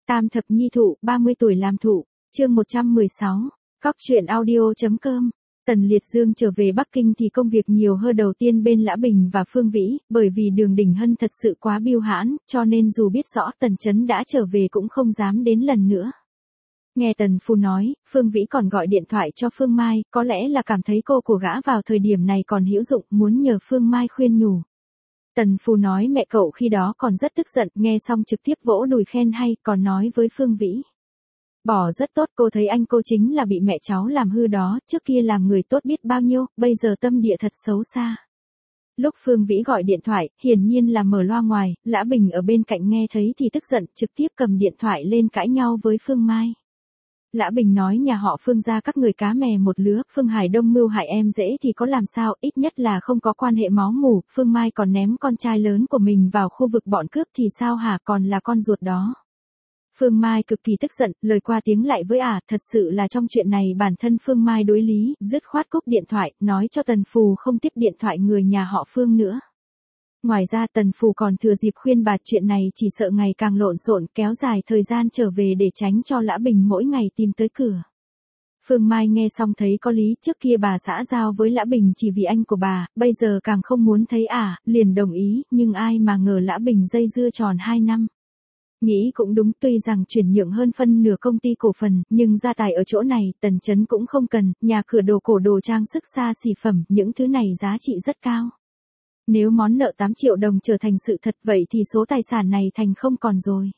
Tam thập nhi thụ, 30 tuổi làm thụ, chương 116, Cóc truyện audio.com. Tần Liệt Dương trở về Bắc Kinh thì công việc nhiều hơn đầu tiên bên Lã Bình và Phương Vĩ, bởi vì Đường Đình Hân thật sự quá biêu hãn, cho nên dù biết rõ Tần Chấn đã trở về cũng không dám đến lần nữa. Nghe Tần Phu nói, Phương Vĩ còn gọi điện thoại cho Phương Mai, có lẽ là cảm thấy cô của gã vào thời điểm này còn hữu dụng, muốn nhờ Phương Mai khuyên nhủ. Tần Phu nói mẹ cậu khi đó còn rất tức giận, nghe xong trực tiếp vỗ đùi khen hay, còn nói với Phương Vĩ. Bỏ rất tốt, cô thấy anh cô chính là bị mẹ cháu làm hư đó, trước kia làm người tốt biết bao nhiêu, bây giờ tâm địa thật xấu xa. Lúc Phương Vĩ gọi điện thoại, hiển nhiên là mở loa ngoài, Lã Bình ở bên cạnh nghe thấy thì tức giận, trực tiếp cầm điện thoại lên cãi nhau với Phương Mai. Lã Bình nói nhà họ Phương gia các người cá mè một lứa, Phương Hải Đông mưu hại em dễ thì có làm sao, ít nhất là không có quan hệ máu mủ, Phương Mai còn ném con trai lớn của mình vào khu vực bọn cướp thì sao hả, còn là con ruột đó. Phương Mai cực kỳ tức giận, lời qua tiếng lại với thật sự là trong chuyện này bản thân Phương Mai đối lý, dứt khoát cúp điện thoại, nói cho Tần Phù không tiếp điện thoại người nhà họ Phương nữa. Ngoài ra Tần Phù còn thừa dịp khuyên bà chuyện này chỉ sợ ngày càng lộn xộn, kéo dài thời gian trở về để tránh cho Lã Bình mỗi ngày tìm tới cửa. Phương Mai nghe xong thấy có lý, trước kia bà xã giao với Lã Bình chỉ vì anh của bà, bây giờ càng không muốn thấy liền đồng ý, nhưng ai mà ngờ Lã Bình dây dưa tròn 2 năm. Nghĩ cũng đúng, tuy rằng chuyển nhượng hơn phân nửa công ty cổ phần, nhưng gia tài ở chỗ này, Tần Chấn cũng không cần, nhà cửa đồ cổ đồ trang sức xa xỉ phẩm, những thứ này giá trị rất cao. Nếu món nợ 8 triệu đồng trở thành sự thật vậy thì số tài sản này thành không còn rồi.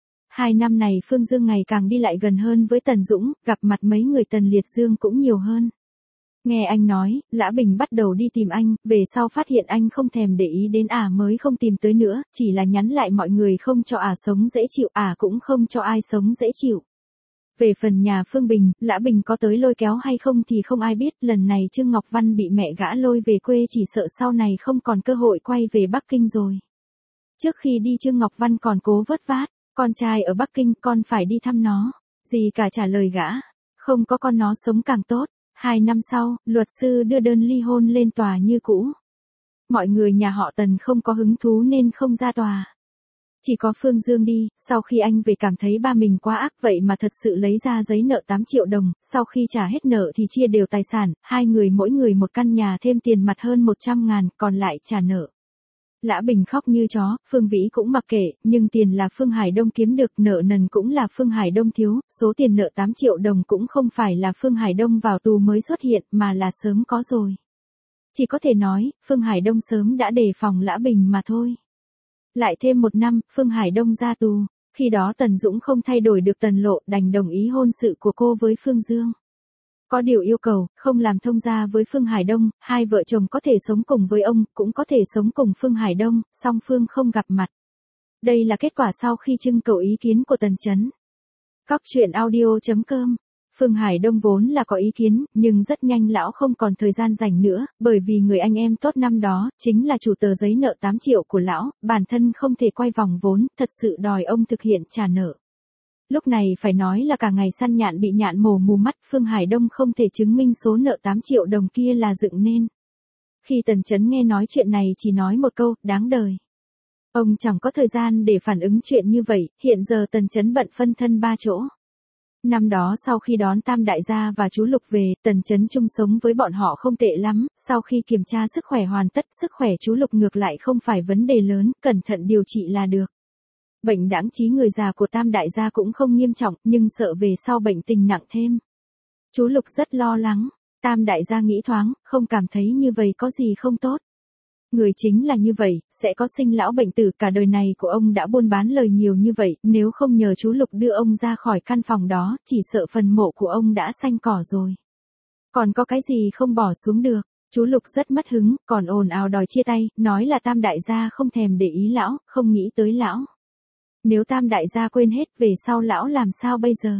2 năm này Phương Dương ngày càng đi lại gần hơn với Tần Dũng, gặp mặt mấy người Tần Liệt Dương cũng nhiều hơn. Nghe anh nói, Lã Bình bắt đầu đi tìm anh, về sau phát hiện anh không thèm để ý đến mới không tìm tới nữa, chỉ là nhắn lại mọi người không cho sống dễ chịu, cũng không cho ai sống dễ chịu. Về phần nhà Phương Bình, Lã Bình có tới lôi kéo hay không thì không ai biết, lần này Trương Ngọc Văn bị mẹ gã lôi về quê chỉ sợ sau này không còn cơ hội quay về Bắc Kinh rồi. Trước khi đi Trương Ngọc Văn còn cố vớt vát, con trai ở Bắc Kinh con phải đi thăm nó, gì cả trả lời gã, không có con nó sống càng tốt. 2 năm sau, luật sư đưa đơn ly hôn lên tòa như cũ. Mọi người nhà họ Tần không có hứng thú nên không ra tòa. Chỉ có Phương Dương đi, sau khi anh về cảm thấy ba mình quá ác vậy mà thật sự lấy ra giấy nợ 8 triệu đồng, sau khi trả hết nợ thì chia đều tài sản, hai người mỗi người một căn nhà thêm tiền mặt hơn 100.000, còn lại trả nợ. Lã Bình khóc như chó, Phương Vĩ cũng mặc kệ, nhưng tiền là Phương Hải Đông kiếm được, nợ nần cũng là Phương Hải Đông thiếu, số tiền nợ 8 triệu đồng cũng không phải là Phương Hải Đông vào tù mới xuất hiện mà là sớm có rồi. Chỉ có thể nói, Phương Hải Đông sớm đã đề phòng Lã Bình mà thôi. Lại thêm 1 năm, Phương Hải Đông ra tù, khi đó Tần Dũng không thay đổi được Tần Lộ, đành đồng ý hôn sự của cô với Phương Dương. Có điều yêu cầu, không làm thông gia với Phương Hải Đông, hai vợ chồng có thể sống cùng với ông, cũng có thể sống cùng Phương Hải Đông, song phương không gặp mặt. Đây là kết quả sau khi trưng cầu ý kiến của Tần Chấn. Cóc truyện audio.com. Phương Hải Đông vốn là có ý kiến, nhưng rất nhanh lão không còn thời gian rảnh nữa, bởi vì người anh em tốt năm đó, chính là chủ tờ giấy nợ 8 triệu của lão, bản thân không thể quay vòng vốn, thật sự đòi ông thực hiện trả nợ. Lúc này phải nói là cả ngày săn nhạn bị nhạn mổ mù mắt, Phương Hải Đông không thể chứng minh số nợ 8 triệu đồng kia là dựng nên. Khi Tần Chấn nghe nói chuyện này chỉ nói một câu, đáng đời. Ông chẳng có thời gian để phản ứng chuyện như vậy, hiện giờ Tần Chấn bận phân thân 3 chỗ. Năm đó sau khi đón Tam Đại gia và chú Lục về, Tần Chấn chung sống với bọn họ không tệ lắm, sau khi kiểm tra sức khỏe hoàn tất, sức khỏe chú Lục ngược lại không phải vấn đề lớn, cẩn thận điều trị là được. Bệnh đãng trí người già của Tam Đại gia cũng không nghiêm trọng, nhưng sợ về sau bệnh tình nặng thêm. Chú Lục rất lo lắng, Tam Đại gia nghĩ thoáng, không cảm thấy như vậy có gì không tốt. Người chính là như vậy, sẽ có sinh lão bệnh tử, cả đời này của ông đã buôn bán lời nhiều như vậy, nếu không nhờ chú Lục đưa ông ra khỏi căn phòng đó, chỉ sợ phần mộ của ông đã xanh cỏ rồi. Còn có cái gì không bỏ xuống được, chú Lục rất mất hứng, còn ồn ào đòi chia tay, nói là Tam Đại gia không thèm để ý lão, không nghĩ tới lão. Nếu Tam Đại gia quên hết về sau lão làm sao bây giờ?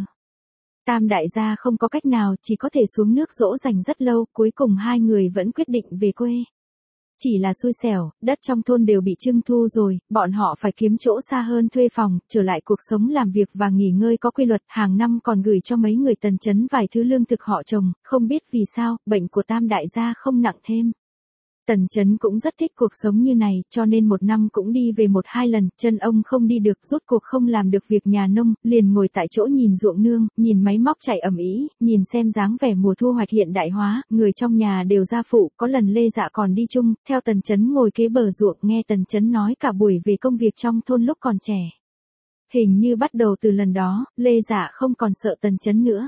Tam Đại gia không có cách nào, chỉ có thể xuống nước dỗ dành rất lâu, cuối cùng hai người vẫn quyết định về quê. Chỉ là xui xẻo, đất trong thôn đều bị trưng thu rồi, bọn họ phải kiếm chỗ xa hơn thuê phòng, trở lại cuộc sống làm việc và nghỉ ngơi có quy luật, hàng năm còn gửi cho mấy người Tần Chấn vài thứ lương thực họ trồng, không biết vì sao, bệnh của Tam Đại gia không nặng thêm. Tần Chấn cũng rất thích cuộc sống như này, cho nên một năm cũng đi về 1-2 lần, chân ông không đi được, rốt cuộc không làm được việc nhà nông, liền ngồi tại chỗ nhìn ruộng nương, nhìn máy móc chạy ầm ĩ, nhìn xem dáng vẻ mùa thu hoạch hiện đại hóa, người trong nhà đều ra phụ, có lần Lê Dạ còn đi chung, theo Tần Chấn ngồi kế bờ ruộng, nghe Tần Chấn nói cả buổi về công việc trong thôn lúc còn trẻ. Hình như bắt đầu từ lần đó, Lê Dạ không còn sợ Tần Chấn nữa.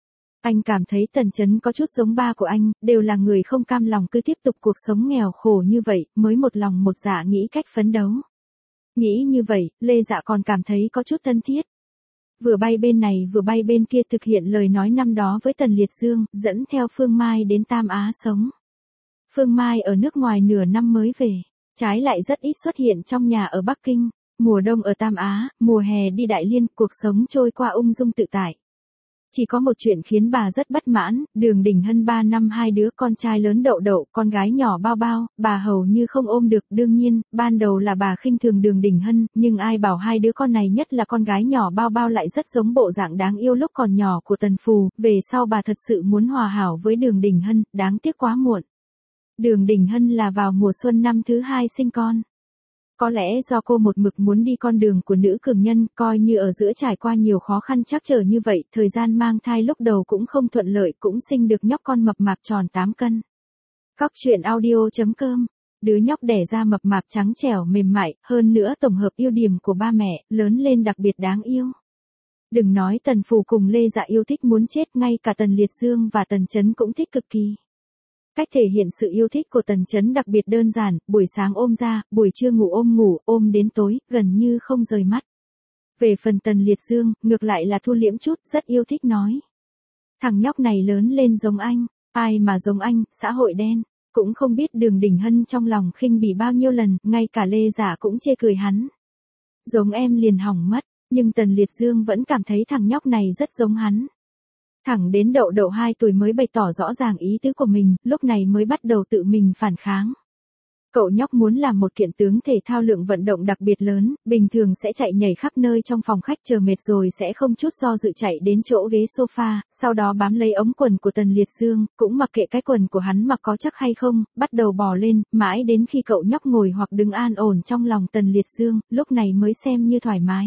Anh cảm thấy Tần Chấn có chút giống ba của anh, đều là người không cam lòng cứ tiếp tục cuộc sống nghèo khổ như vậy, mới một lòng một dạ nghĩ cách phấn đấu. Nghĩ như vậy, Lê Dạ còn cảm thấy có chút thân thiết. Vừa bay bên này vừa bay bên kia thực hiện lời nói năm đó với Tần Liệt Dương, dẫn theo Phương Mai đến Tam Á sống. Phương Mai ở nước ngoài nửa năm mới về, trái lại rất ít xuất hiện trong nhà ở Bắc Kinh. Mùa đông ở Tam Á, mùa hè đi Đại Liên, cuộc sống trôi qua ung dung tự tại. Chỉ có một chuyện khiến bà rất bất mãn, Đường Đình Hân 3 năm hai đứa con trai lớn Đậu Đậu, con gái nhỏ Bao Bao, bà hầu như không ôm được, đương nhiên, ban đầu là bà khinh thường Đường Đình Hân, nhưng ai bảo hai đứa con này nhất là con gái nhỏ Bao Bao lại rất giống bộ dạng đáng yêu lúc còn nhỏ của Tần Phù, về sau bà thật sự muốn hòa hảo với Đường Đình Hân, đáng tiếc quá muộn. Đường Đình Hân là vào mùa xuân năm thứ 2 sinh con. Có lẽ do cô một mực muốn đi con đường của nữ cường nhân, coi như ở giữa trải qua nhiều khó khăn trắc trở như vậy, thời gian mang thai lúc đầu cũng không thuận lợi, cũng sinh được nhóc con mập mạp tròn 8 cân. Cóc truyện audio.com, đứa nhóc đẻ ra mập mạp trắng trẻo mềm mại, hơn nữa tổng hợp ưu điểm của ba mẹ, lớn lên đặc biệt đáng yêu. Đừng nói Tần Phù cùng Lê Dạ yêu thích muốn chết, ngay cả Tần Liệt Dương và Tần Chấn cũng thích cực kỳ. Cách thể hiện sự yêu thích của Tần Chấn đặc biệt đơn giản, buổi sáng ôm ra, buổi trưa ngủ, ôm đến tối, gần như không rời mắt. Về phần Tần Liệt Dương, ngược lại là thu liễm chút, rất yêu thích nói. Thằng nhóc này lớn lên giống anh, ai mà giống anh, xã hội đen, cũng không biết Đường Đình Hân trong lòng khinh bỉ bao nhiêu lần, ngay cả Lê Dạ cũng chê cười hắn. Giống em liền hỏng mất, nhưng Tần Liệt Dương vẫn cảm thấy thằng nhóc này rất giống hắn. Thẳng đến Đậu Đậu 2 tuổi mới bày tỏ rõ ràng ý tứ của mình, lúc này mới bắt đầu tự mình phản kháng. Cậu nhóc muốn làm một kiện tướng thể thao lượng vận động đặc biệt lớn, bình thường sẽ chạy nhảy khắp nơi trong phòng khách, chờ mệt rồi sẽ không chút do dự chạy đến chỗ ghế sofa, sau đó bám lấy ống quần của Tần Liệt Dương, cũng mặc kệ cái quần của hắn mặc có chắc hay không, bắt đầu bò lên, mãi đến khi cậu nhóc ngồi hoặc đứng an ổn trong lòng Tần Liệt Dương, lúc này mới xem như thoải mái.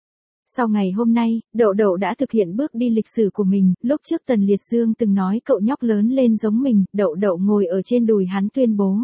Sau ngày hôm nay, Đậu Đậu đã thực hiện bước đi lịch sử của mình, lúc trước Tần Liệt Dương từng nói cậu nhóc lớn lên giống mình, Đậu Đậu ngồi ở trên đùi hắn tuyên bố.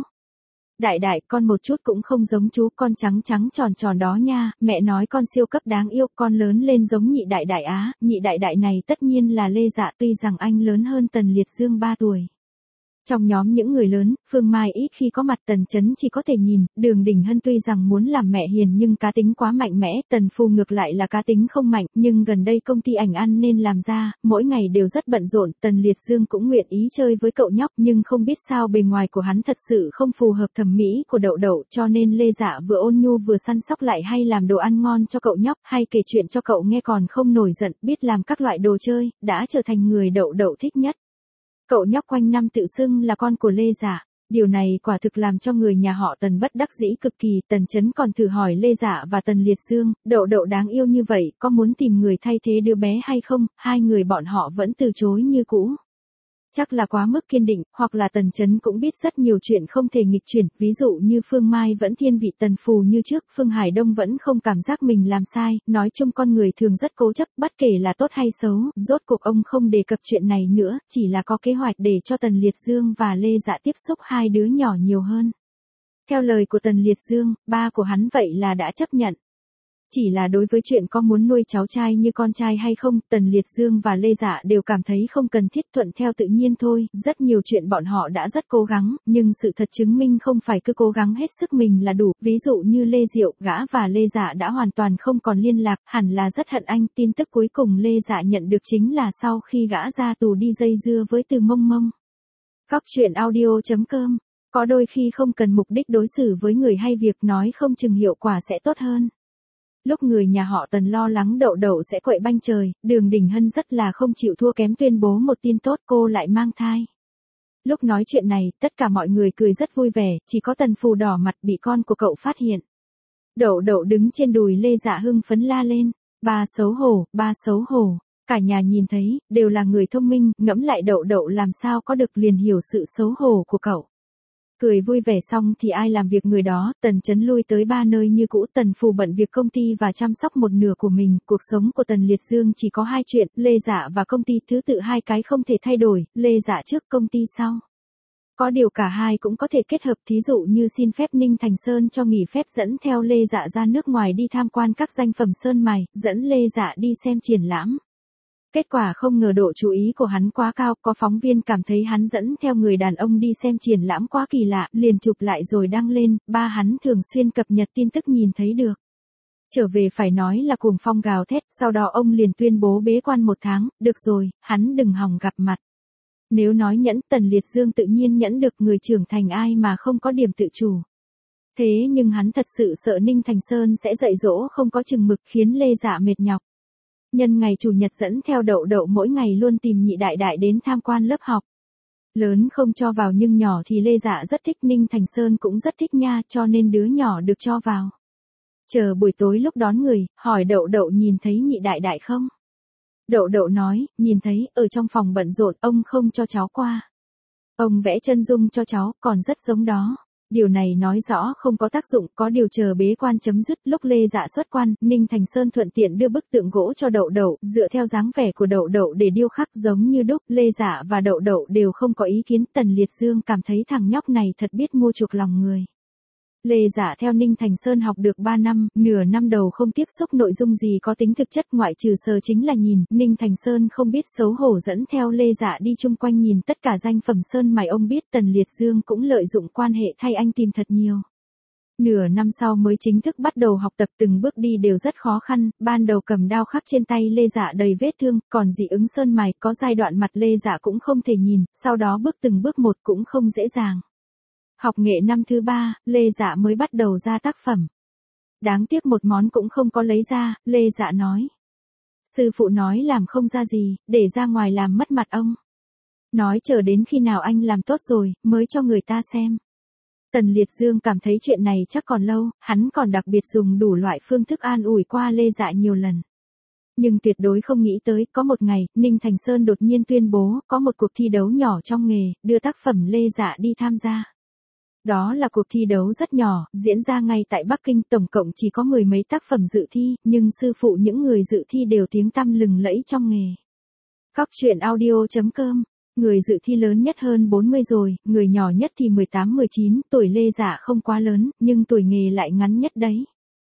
Đại đại, con một chút cũng không giống chú, con trắng trắng tròn tròn đó nha, mẹ nói con siêu cấp đáng yêu, con lớn lên giống nhị đại đại á, nhị đại đại này tất nhiên là Lê Dạ, tuy rằng anh lớn hơn Tần Liệt Dương 3 tuổi. Trong nhóm những người lớn, Phương Mai ít khi có mặt, Tần Chấn chỉ có thể nhìn, Đường Đình Hân tuy rằng muốn làm mẹ hiền nhưng cá tính quá mạnh mẽ, Tần Phù ngược lại là cá tính không mạnh, nhưng gần đây công ty ảnh ăn nên làm ra, mỗi ngày đều rất bận rộn, Tần Liệt Dương cũng nguyện ý chơi với cậu nhóc, nhưng không biết sao bề ngoài của hắn thật sự không phù hợp thẩm mỹ của Đậu Đậu, cho nên Lê Dạ vừa ôn nhu vừa săn sóc lại hay làm đồ ăn ngon cho cậu nhóc, hay kể chuyện cho cậu nghe còn không nổi giận, biết làm các loại đồ chơi, đã trở thành người Đậu Đậu thích nhất. Cậu nhóc quanh năm tự xưng là con của Lê Dạ, điều này quả thực làm cho người nhà họ Tần bất đắc dĩ cực kỳ. Tần Chấn còn thử hỏi Lê Dạ và Tần Liệt Dương, Đậu Đậu đáng yêu như vậy, có muốn tìm người thay thế đứa bé hay không, hai người bọn họ vẫn từ chối như cũ. Chắc là quá mức kiên định, hoặc là Tần Chấn cũng biết rất nhiều chuyện không thể nghịch chuyển, ví dụ như Phương Mai vẫn thiên vị Tần Phù như trước, Phương Hải Đông vẫn không cảm giác mình làm sai, nói chung con người thường rất cố chấp, bất kể là tốt hay xấu, rốt cuộc ông không đề cập chuyện này nữa, chỉ là có kế hoạch để cho Tần Liệt Dương và Lê Dạ tiếp xúc hai đứa nhỏ nhiều hơn. Theo lời của Tần Liệt Dương, ba của hắn vậy là đã chấp nhận. Chỉ là đối với chuyện có muốn nuôi cháu trai như con trai hay không, Tần Liệt Dương và Lê Dạ đều cảm thấy không cần thiết, thuận theo tự nhiên thôi, rất nhiều chuyện bọn họ đã rất cố gắng, nhưng sự thật chứng minh không phải cứ cố gắng hết sức mình là đủ, ví dụ như Lê Diệu, gã và Lê Dạ đã hoàn toàn không còn liên lạc, hẳn là rất hận anh, tin tức cuối cùng Lê Dạ nhận được chính là sau khi gã ra tù đi dây dưa với Từ Mông Mông. Cóc truyện audio.com, có đôi khi không cần mục đích đối xử với người hay việc nói không chừng hiệu quả sẽ tốt hơn. Lúc người nhà họ Tần lo lắng Đậu Đậu sẽ quậy banh trời, Đường Đình Hân rất là không chịu thua kém tuyên bố một tin tốt, cô lại mang thai. Lúc nói chuyện này, tất cả mọi người cười rất vui vẻ, chỉ có Tần Phù đỏ mặt bị con của cậu phát hiện. Đậu Đậu đứng trên đùi Lê Dạ hưng phấn la lên, ba xấu hổ, ba xấu hổ. Cả nhà nhìn thấy, đều là người thông minh, ngẫm lại Đậu Đậu làm sao có được liền hiểu sự xấu hổ của cậu. Cười vui vẻ xong thì ai làm việc người đó, Tần Chấn lui tới 3 nơi như cũ. Tần Phù bận việc công ty và chăm sóc một nửa của mình. Cuộc sống của Tần Liệt Dương chỉ có 2 chuyện, Lê Dạ và công ty, thứ tự 2 cái không thể thay đổi, Lê Dạ trước công ty sau. Có điều cả hai cũng có thể kết hợp, thí dụ như xin phép Ninh Thành Sơn cho nghỉ phép dẫn theo Lê Dạ ra nước ngoài đi tham quan các danh phẩm sơn mài, dẫn Lê Dạ đi xem triển lãm. Kết quả không ngờ độ chú ý của hắn quá cao, có phóng viên cảm thấy hắn dẫn theo người đàn ông đi xem triển lãm quá kỳ lạ, liền chụp lại rồi đăng lên, ba hắn thường xuyên cập nhật tin tức nhìn thấy được. Trở về phải nói là cuồng phong gào thét, sau đó ông liền tuyên bố bế quan 1 tháng, được rồi, hắn đừng hòng gặp mặt. Nếu nói nhẫn, Tần Liệt Dương tự nhiên nhẫn được, người trưởng thành ai mà không có điểm tự chủ. Thế nhưng hắn thật sự sợ Ninh Thành Sơn sẽ dạy dỗ không có chừng mực khiến Lê Dạ mệt nhọc. Nhân ngày chủ nhật dẫn theo Đậu Đậu mỗi ngày luôn tìm nhị đại đại đến tham quan lớp học. Lớn không cho vào nhưng nhỏ thì Lê Dạ rất thích, Ninh Thành Sơn cũng rất thích nha, cho nên đứa nhỏ được cho vào. Chờ buổi tối lúc đón người, hỏi Đậu Đậu nhìn thấy nhị đại đại không? Đậu Đậu nói, nhìn thấy, ở trong phòng bận rộn, ông không cho cháu qua. Ông vẽ chân dung cho cháu, còn rất giống đó. Điều này nói rõ không có tác dụng, có điều chờ bế quan chấm dứt, lúc Lê Dạ xuất quan, Ninh Thành Sơn thuận tiện đưa bức tượng gỗ cho Đậu Đậu, dựa theo dáng vẻ của Đậu Đậu để điêu khắc giống như đúc, Lê Dạ và Đậu Đậu đều không có ý kiến. Tần Liệt Dương cảm thấy thằng nhóc này thật biết mua chuộc lòng người. Lê Dạ theo Ninh Thành Sơn học được 3 năm, nửa năm đầu không tiếp xúc nội dung gì có tính thực chất ngoại trừ sờ chính là nhìn, Ninh Thành Sơn không biết xấu hổ dẫn theo Lê Dạ đi chung quanh nhìn tất cả danh phẩm sơn mài. Ông biết Tần Liệt Dương cũng lợi dụng quan hệ thay anh tìm thật nhiều. Nửa năm sau mới chính thức bắt đầu học tập, từng bước đi đều rất khó khăn, ban đầu cầm đao khắc trên tay Lê Dạ đầy vết thương, còn dị ứng sơn mài, có giai đoạn mặt Lê Dạ cũng không thể nhìn, sau đó bước từng bước một cũng không dễ dàng. Học nghệ năm thứ 3, Lê Dạ mới bắt đầu ra tác phẩm. Đáng tiếc một món cũng không có lấy ra, Lê Dạ nói. Sư phụ nói làm không ra gì, để ra ngoài làm mất mặt ông. Nói chờ đến khi nào anh làm tốt rồi, mới cho người ta xem. Tần Liệt Dương cảm thấy chuyện này chắc còn lâu, hắn còn đặc biệt dùng đủ loại phương thức an ủi qua Lê Dạ nhiều lần. Nhưng tuyệt đối không nghĩ tới, có một ngày, Ninh Thành Sơn đột nhiên tuyên bố, có một cuộc thi đấu nhỏ trong nghề, đưa tác phẩm Lê Dạ đi tham gia. Đó là cuộc thi đấu rất nhỏ, diễn ra ngay tại Bắc Kinh, tổng cộng chỉ có 10 mấy tác phẩm dự thi, nhưng sư phụ những người dự thi đều tiếng tăm lừng lẫy trong nghề. Cóc truyện audio.com, người dự thi lớn nhất hơn 40 rồi, người nhỏ nhất thì 18-19, tuổi Lê Dạ không quá lớn, nhưng tuổi nghề lại ngắn nhất đấy.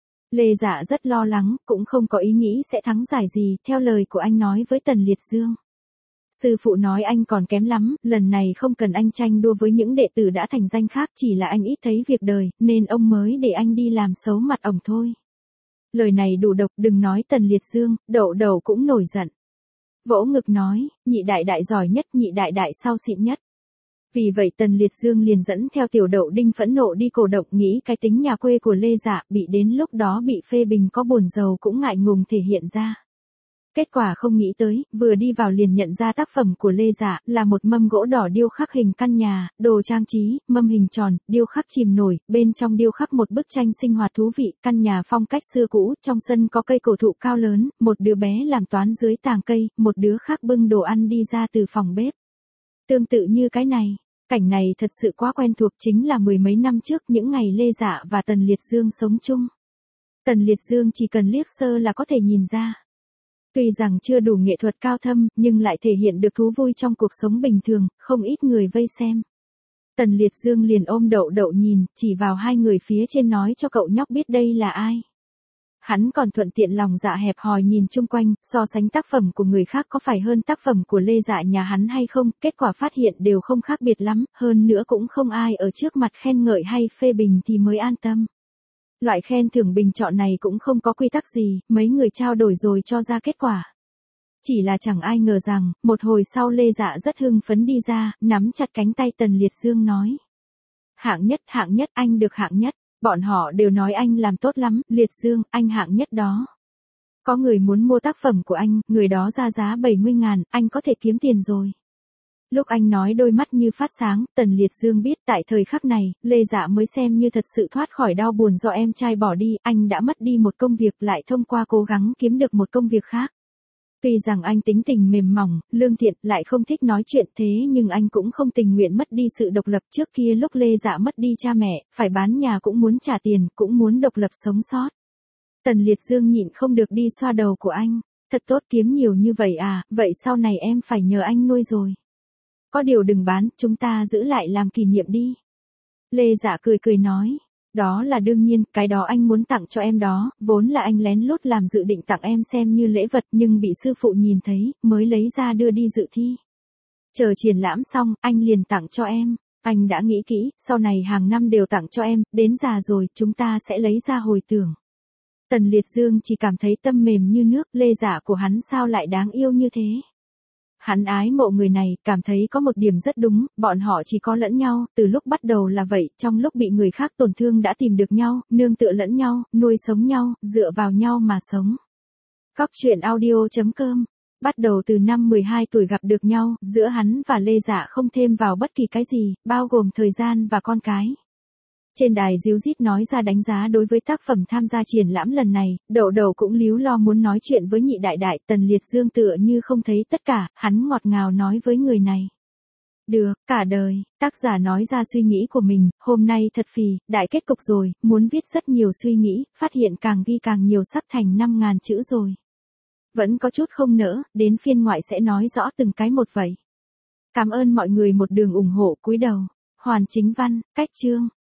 Lê Dạ rất lo lắng, cũng không có ý nghĩ sẽ thắng giải gì, theo lời của anh nói với Tần Liệt Dương. Sư phụ nói anh còn kém lắm, lần này không cần anh tranh đua với những đệ tử đã thành danh khác, chỉ là anh ít thấy việc đời, nên ông mới để anh đi làm xấu mặt ổng thôi. Lời này đủ độc, đừng nói Tần Liệt Dương, Đậu Đậu cũng nổi giận. Vỗ ngực nói, nhị đại đại giỏi nhất, nhị đại đại sau xịn nhất. Vì vậy Tần Liệt Dương liền dẫn theo Tiểu Đậu Đinh phẫn nộ đi cổ động, nghĩ cái tính nhà quê của Lê Dạ, bị đến lúc đó bị phê bình có buồn giàu cũng ngại ngùng thể hiện ra. Kết quả không nghĩ tới, vừa đi vào liền nhận ra tác phẩm của Lê Dạ, là một mâm gỗ đỏ điêu khắc hình căn nhà, đồ trang trí, mâm hình tròn, điêu khắc chìm nổi, bên trong điêu khắc một bức tranh sinh hoạt thú vị, căn nhà phong cách xưa cũ, trong sân có cây cổ thụ cao lớn, một đứa bé làm toán dưới tàng cây, một đứa khác bưng đồ ăn đi ra từ phòng bếp. Tương tự như cái này, cảnh này thật sự quá quen thuộc, chính là 10 mấy năm trước những ngày Lê Dạ và Tần Liệt Dương sống chung. Tần Liệt Dương chỉ cần liếc sơ là có thể nhìn ra. Tuy rằng chưa đủ nghệ thuật cao thâm, nhưng lại thể hiện được thú vui trong cuộc sống bình thường, không ít người vây xem. Tần Liệt Dương liền ôm Đậu Đậu nhìn, chỉ vào 2 người phía trên nói cho cậu nhóc biết đây là ai. Hắn còn thuận tiện lòng dạ hẹp hòi nhìn chung quanh, so sánh tác phẩm của người khác có phải hơn tác phẩm của Lê Dạ nhà hắn hay không, kết quả phát hiện đều không khác biệt lắm, hơn nữa cũng không ai ở trước mặt khen ngợi hay phê bình thì mới an tâm. Loại khen thưởng bình chọn này cũng không có quy tắc gì, mấy người trao đổi rồi cho ra kết quả. Chỉ là chẳng ai ngờ rằng, một hồi sau Lê Dạ rất hưng phấn đi ra, nắm chặt cánh tay Tần Liệt Dương nói. Hạng nhất, anh được hạng nhất, bọn họ đều nói anh làm tốt lắm, Liệt Dương, anh hạng nhất đó. Có người muốn mua tác phẩm của anh, người đó ra giá 70.000, anh có thể kiếm tiền rồi. Lúc anh nói đôi mắt như phát sáng, Tần Liệt Dương biết tại thời khắc này, Lê Dạ mới xem như thật sự thoát khỏi đau buồn do em trai bỏ đi, anh đã mất đi một công việc lại thông qua cố gắng kiếm được một công việc khác. Tuy rằng anh tính tình mềm mỏng, lương thiện, lại không thích nói chuyện thế nhưng anh cũng không tình nguyện mất đi sự độc lập. Trước kia lúc Lê Dạ mất đi cha mẹ, phải bán nhà cũng muốn trả tiền, cũng muốn độc lập sống sót. Tần Liệt Dương nhịn không được đi xoa đầu của anh. Thật tốt, kiếm nhiều như vậy à, vậy sau này em phải nhờ anh nuôi rồi. Có điều đừng bán, chúng ta giữ lại làm kỷ niệm đi. Lê Dạ cười cười nói. Đó là đương nhiên, cái đó anh muốn tặng cho em đó, vốn là anh lén lút làm dự định tặng em xem như lễ vật nhưng bị sư phụ nhìn thấy, mới lấy ra đưa đi dự thi. Chờ triển lãm xong, anh liền tặng cho em. Anh đã nghĩ kỹ, sau này hàng năm đều tặng cho em, đến già rồi, chúng ta sẽ lấy ra hồi tưởng. Tần Liệt Dương chỉ cảm thấy tâm mềm như nước, Lê Dạ của hắn sao lại đáng yêu như thế. Hắn ái mộ người này, cảm thấy có một điểm rất đúng, bọn họ chỉ có lẫn nhau, từ lúc bắt đầu là vậy, trong lúc bị người khác tổn thương đã tìm được nhau, nương tựa lẫn nhau, nuôi sống nhau, dựa vào nhau mà sống. Cóc truyện audio.com. Bắt đầu từ năm 12 tuổi gặp được nhau, giữa hắn và Lê Dạ không thêm vào bất kỳ cái gì, bao gồm thời gian và con cái. Trên đài díu dít nói ra đánh giá đối với tác phẩm tham gia triển lãm lần này, Đậu Đậu cũng líu lo muốn nói chuyện với Nhị Đại Đại. Tần Liệt Dương tựa như không thấy tất cả, hắn ngọt ngào nói với người này. Được, cả đời, tác giả nói ra suy nghĩ của mình, hôm nay thật phì, đại kết cục rồi, muốn viết rất nhiều suy nghĩ, phát hiện càng ghi càng nhiều sắp thành 5.000 chữ rồi. Vẫn có chút không nỡ, đến phiên ngoại sẽ nói rõ từng cái một vậy. Cảm ơn mọi người một đường ủng hộ, cúi đầu. Hoàn Chính Văn, cách chương.